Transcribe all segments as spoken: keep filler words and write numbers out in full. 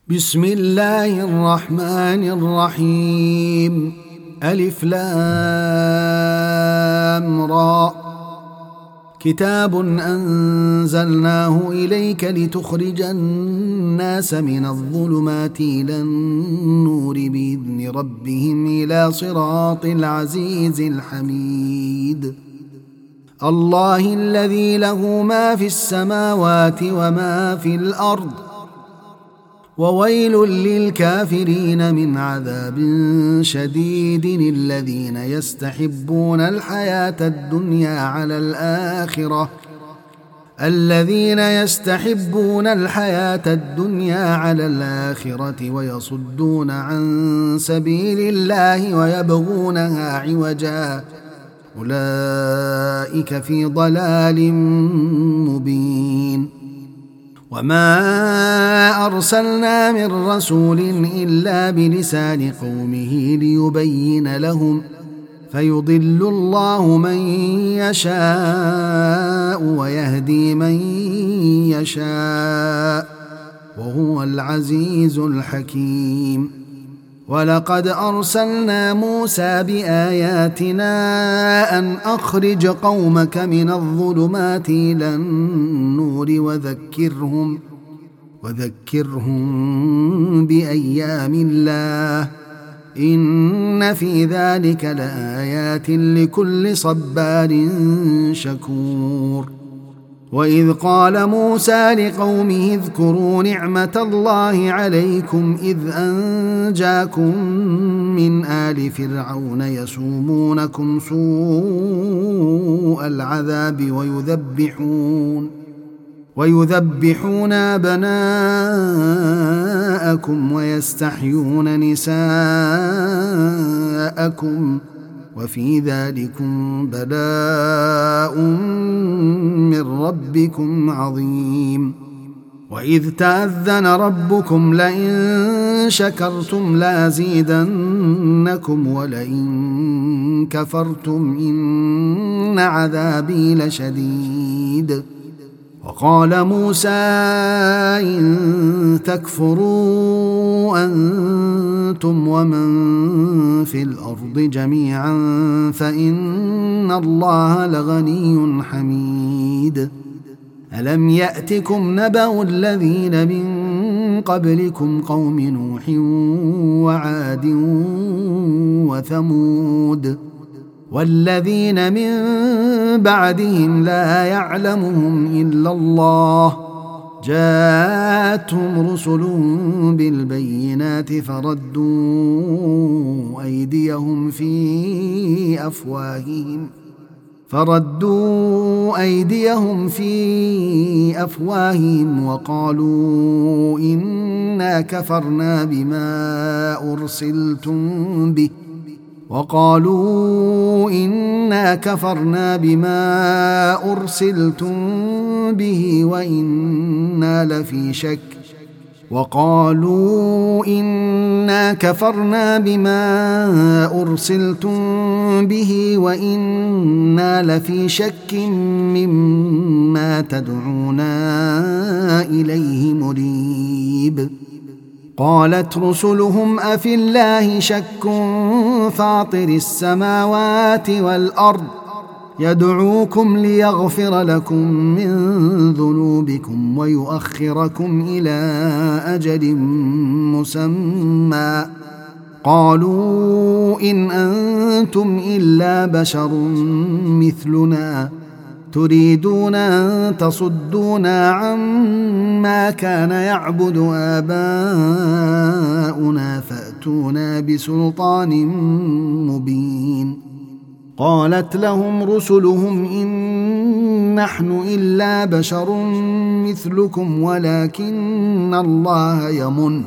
بسم الله الرحمن الرحيم. ألف لام را. كتاب أنزلناه إليك لتخرج الناس من الظلمات إلى النور بإذن ربهم إلى صراط العزيز الحميد. الله الذي له ما في السماوات وما في الأرض، وويل للكافرين من عذاب شديد. الذين يستحبون الحياة الدنيا على الآخرة الذين يستحبون الحياة الدنيا على الآخرة ويصدون عن سبيل الله ويبغونها عوجا، أولئك في ضلال مبين. وما أرسلنا من رسول إلا بلسان قومه ليبين لهم، فيضل الله من يشاء ويهدي من يشاء، وهو العزيز الحكيم. ولقد أرسلنا موسى بآياتنا أن أخرج قومك من الظلمات إلى النور وذكرهم وذكرهم بأيام الله، إن في ذلك لآيات لكل صبار شكور. وإذ قال موسى لقومه اذكروا نعمة الله عليكم إذ أنجاكم من آل فرعون يسومونكم سوء العذاب ويذبحون ويذبحون أبناءكم ويستحيون نساءكم، وفي ذلكم بلاء من ربكم عظيم. وإذ تأذن ربكم لئن شكرتم لأزيدنكم ولئن كفرتم إن عذابي لشديد. وقال موسى إن تكفروا أنتم ومن في الأرض جميعا فإن الله لغني حميد. ألم يأتكم نبأ الذين من قبلكم قوم نوح وعاد وثمود والذين من بعدهم لا يعلمهم إلا الله، جاءتهم رسل بالبينات فردوا أيديهم في أفواههم فردوا أيديهم في أفواههم وقالوا إنا كفرنا بما أرسلتم به وقالوا إنا كفرنا بما أرسلتم به وإنا لفي شك وقالوا إنا كفرنا بما أرسلتم به وإنا لفي شك مما تدعونا إليه مريب. قالت رسلهم أفي الله شك فاطر السماوات والأرض يدعوكم ليغفر لكم من ذنوبكم ويؤخركم إلى أجل مسمى، قالوا إن أنتم إلا بشر مثلنا تريدون أن تصدونا عما كان يعبد آباؤنا فأتونا بسلطان مبين. قالت لهم رسلهم إن نحن إلا بشر مثلكم ولكن الله يمن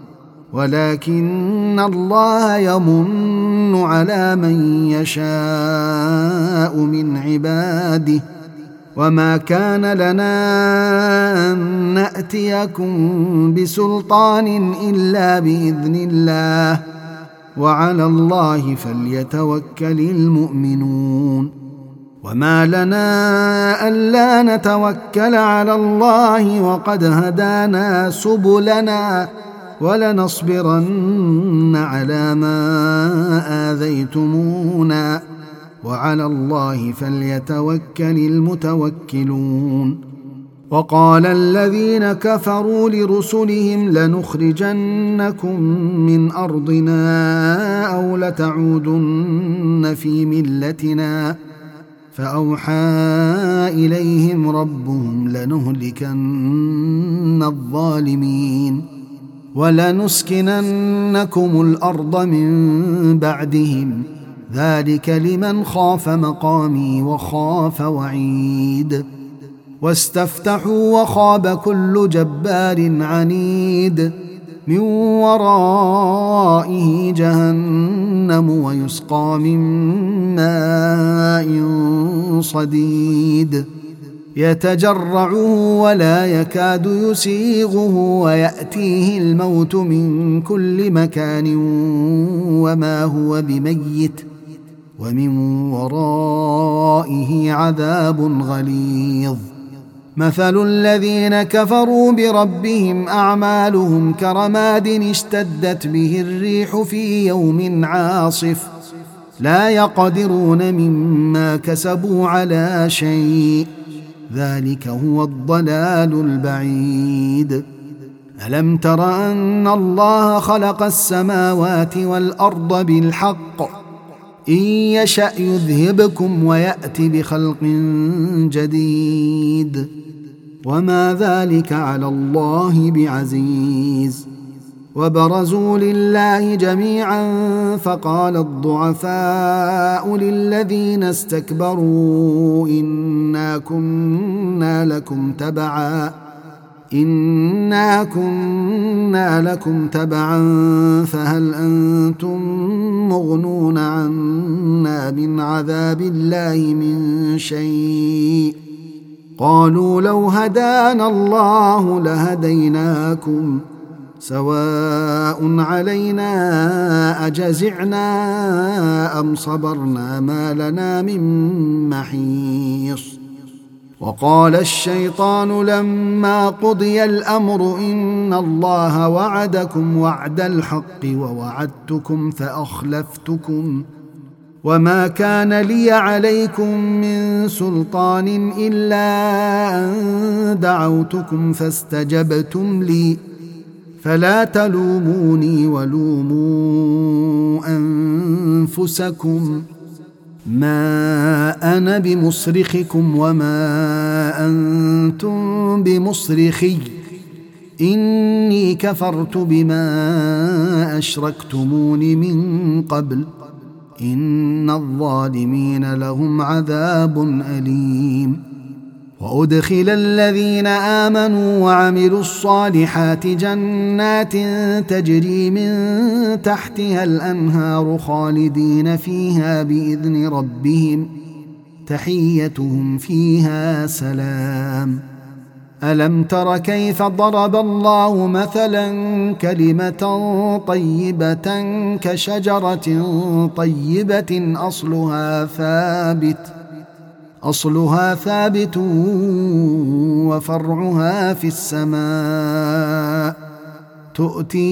ولكن الله يمن على من يشاء من عباده، وما كان لنا أن نأتيكم بسلطان إلا بإذن الله، وعلى الله فليتوكل المؤمنون. وما لنا ألا نتوكل على الله وقد هدانا سبلنا ولنصبرن على ما آذيتمونا وعلى الله فليتوكل المتوكلون. وقال الذين كفروا لرسلهم لنخرجنكم من أرضنا أو لتعودن في ملتنا فأوحى إليهم ربهم لنهلكن الظالمين ولنسكننكم الأرض من بعدهم ذلك لمن خاف مقامي وخاف وعيد. واستفتحوا وخاب كل جبار عنيد من ورائه جهنم ويسقى من ماء صديد يتجرعه ولا يكاد يسيغه ويأتيه الموت من كل مكان وما هو بميت ومن ورائه عذاب غليظ. مثل الذين كفروا بربهم أعمالهم كرماد اشتدت به الريح في يوم عاصف لا يقدرون مما كسبوا على شيء ذلك هو الضلال البعيد. ألم تر أن الله خلق السماوات والأرض بالحق إن يشأ يذهبكم ويأت بخلق جديد وما ذلك على الله بعزيز. وبرزوا لله جميعا فقال الضعفاء للذين استكبروا إنا كنا لكم تبعا إنا كنا لكم تبعا فهل أنتم مغنون عنا من عذاب الله من شيء قالوا لو هدانا الله لهديناكم سواء علينا أجزعنا أم صبرنا ما لنا من محيص. وقال الشيطان لما قضي الأمر إن الله وعدكم وعد الحق ووعدتكم فأخلفتكم وما كان لي عليكم من سلطان إلا أن دعوتكم فاستجبتم لي فلا تلوموني ولوموا أنفسكم ما أنا بمصرخكم وما أنتم بمصرخي إني كفرت بما أشركتمون من قبل إن الظالمين لهم عذاب أليم. وأدخل الذين آمنوا وعملوا الصالحات جنات تجري من تحتها الأنهار خالدين فيها بإذن ربهم تحيتهم فيها سلام. ألم تر كيف ضرب الله مثلا كلمة طيبة كشجرة طيبة أصلها ثابت أصلها ثابت وفرعها في السماء تؤتي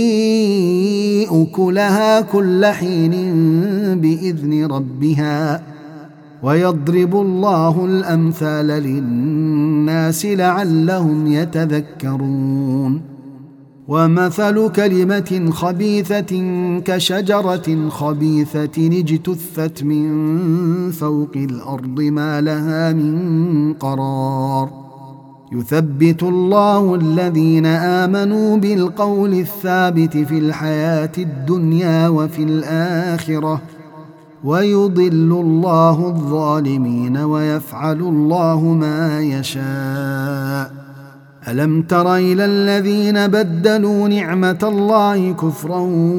أكلها كل حين بإذن ربها ويضرب الله الأمثال للناس لعلهم يتذكرون. ومثل كلمة خبيثة كشجرة خبيثة اجتثت من فوق الأرض ما لها من قرار يثبت الله الذين آمنوا بالقول الثابت في الحياة الدنيا وفي الآخرة ويضل الله الظالمين ويفعل الله ما يشاء. ألم تر إلى الذين بدلوا نعمة الله كفرا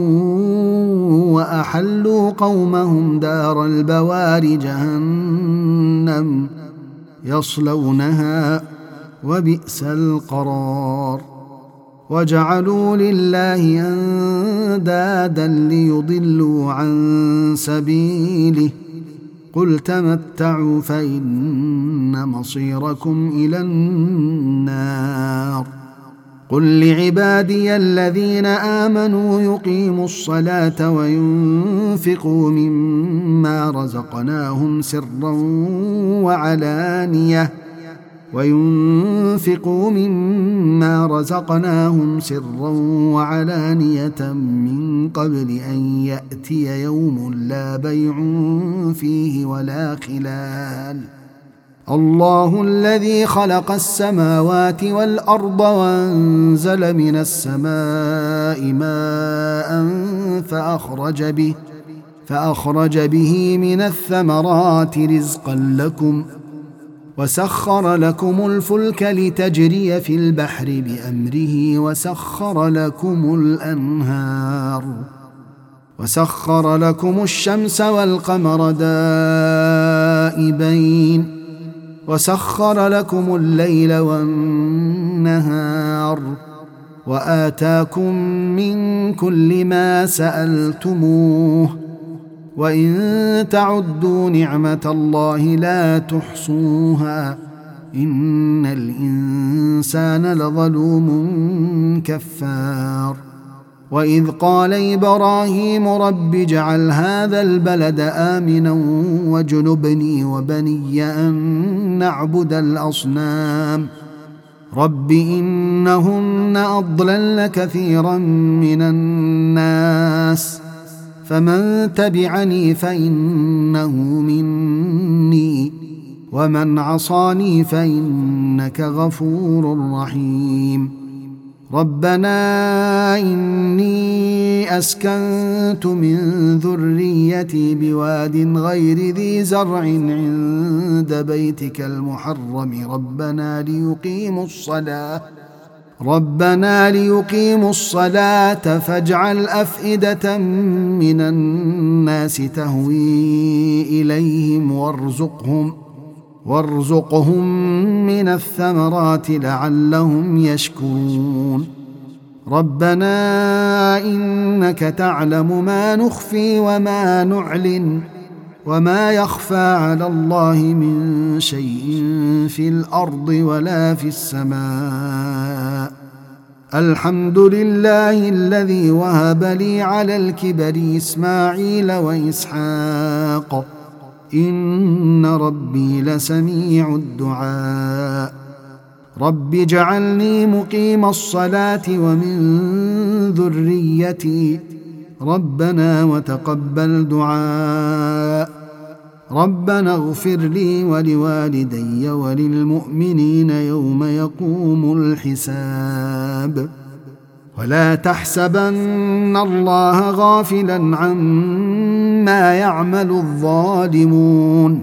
وأحلوا قومهم دار البوار جهنم يصلونها وبئس القرار. وجعلوا لله أندادا ليضلوا عن سبيله قل تمتعوا فإن مصيركم إلى النار قل لعبادي الذين آمنوا يقيموا الصلاة وينفقوا مما رزقناهم سرا وعلانية وينفقوا مما رزقناهم سرا وعلانية من قبل أن يأتي يوم لا بيع فيه ولا خلال. الله الذي خلق السماوات والأرض وأنزل من السماء ماء فأخرج به فأخرج به من الثمرات رزقا لكم وسخر لكم الفلك لتجري في البحر بأمره وسخر لكم الأنهار وسخر لكم الشمس والقمر دائبين وسخر لكم الليل والنهار وآتاكم من كل ما سألتموه وإن تعدوا نعمة الله لا تحصوها إن الإنسان لظلوم كفار. وإذ قال إبراهيم رب اجعل هذا البلد آمنا واجنبني وبني أن نعبد الأصنام رب إنهن أضللن كثيرا من الناس فمن تبعني فإنه مني ومن عصاني فإنك غفور رحيم. ربنا إني أسكنت من ذريتي بواد غير ذي زرع عند بيتك المحرم ربنا ليقيموا الصلاة ربنا ليقيموا الصلاة فاجعل أفئدة من الناس تهوي إليهم وارزقهم وارزقهم من الثمرات لعلهم يشكرون. ربنا إنك تعلم ما نخفي وما نعلن وما يخفى على الله من شيء في الأرض ولا في السماء. الحمد لله الذي وهب لي على الكبر إسماعيل وإسحاق إن ربي لسميع الدعاء. رب اجعلني مقيم الصلاة ومن ذريتي ربنا وتقبل دعاء. ربنا اغفر لي ولوالدي وللمؤمنين يوم يقوم الحساب. ولا تحسبن الله غافلا عما يعمل الظالمون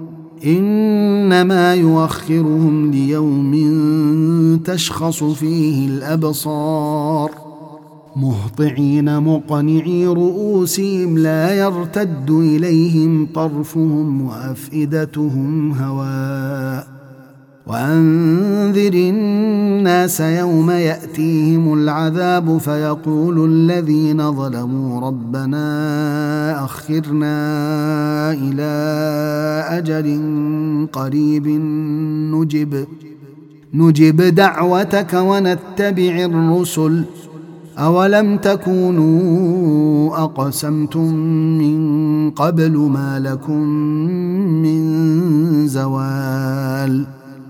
إنما يؤخرهم ليوم تشخص فيه الأبصار مهطعين مقنعي رؤوسهم لا يرتد إليهم طرفهم وأفئدتهم هواء. وأنذر الناس يوم يأتيهم العذاب فيقول الذين ظلموا ربنا أخرنا إلى أجل قريب نجب نجب دعوتك ونتبع الرسل أولم تكونوا أقسمتم من قبل ما لكم من زوال.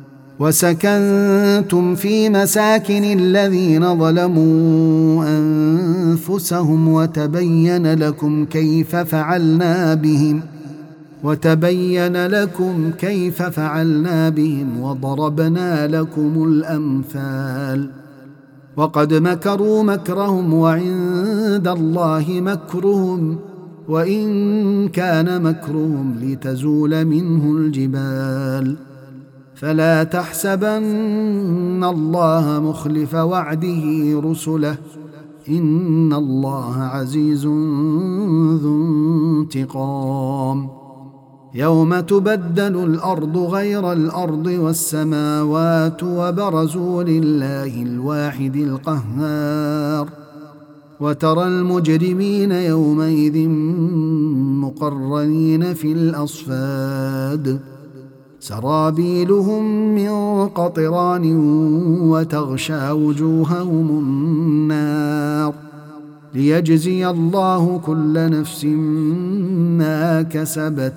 وسكنتم في مساكن الذين ظلموا أنفسهم وتبين لكم كيف فعلنا بهم وتبين لكم كيف فعلنا بهم وضربنا لكم الأمثال. وقد مكروا مكرهم وعند الله مكرهم وإن كان مكرهم لتزول منه الجبال. فلا تحسبن الله مخلف وعده رسله إن الله عزيز ذو انتقام. يوم تبدل الأرض غير الأرض والسماوات وبرزوا لله الواحد القهار. وترى المجرمين يومئذ مقرنين في الأصفاد سرابيلهم من قطران وتغشى وجوههم النار ليجزي الله كل نفس ما كسبت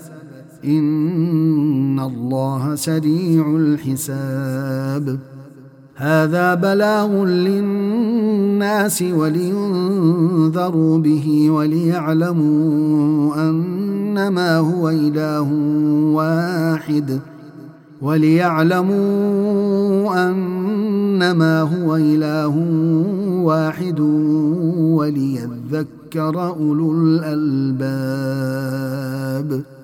إن الله سريع الحساب. هذا بلاغ للناس ولينذروا به وليعلموا أنما هو إله واحد وليعلموا أنما هو إله واحد وليذكر أولو الألباب.